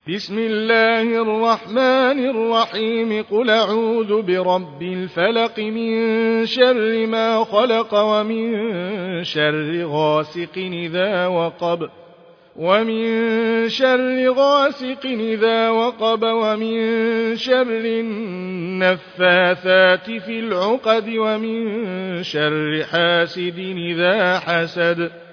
بسم الله الرحمن الرحيم قل أعوذ برب الفلق من شر ما خلق ومن شر غاسق إذا وقب ومن شر النفاثات في العقد ومن شر حاسد إذا حسد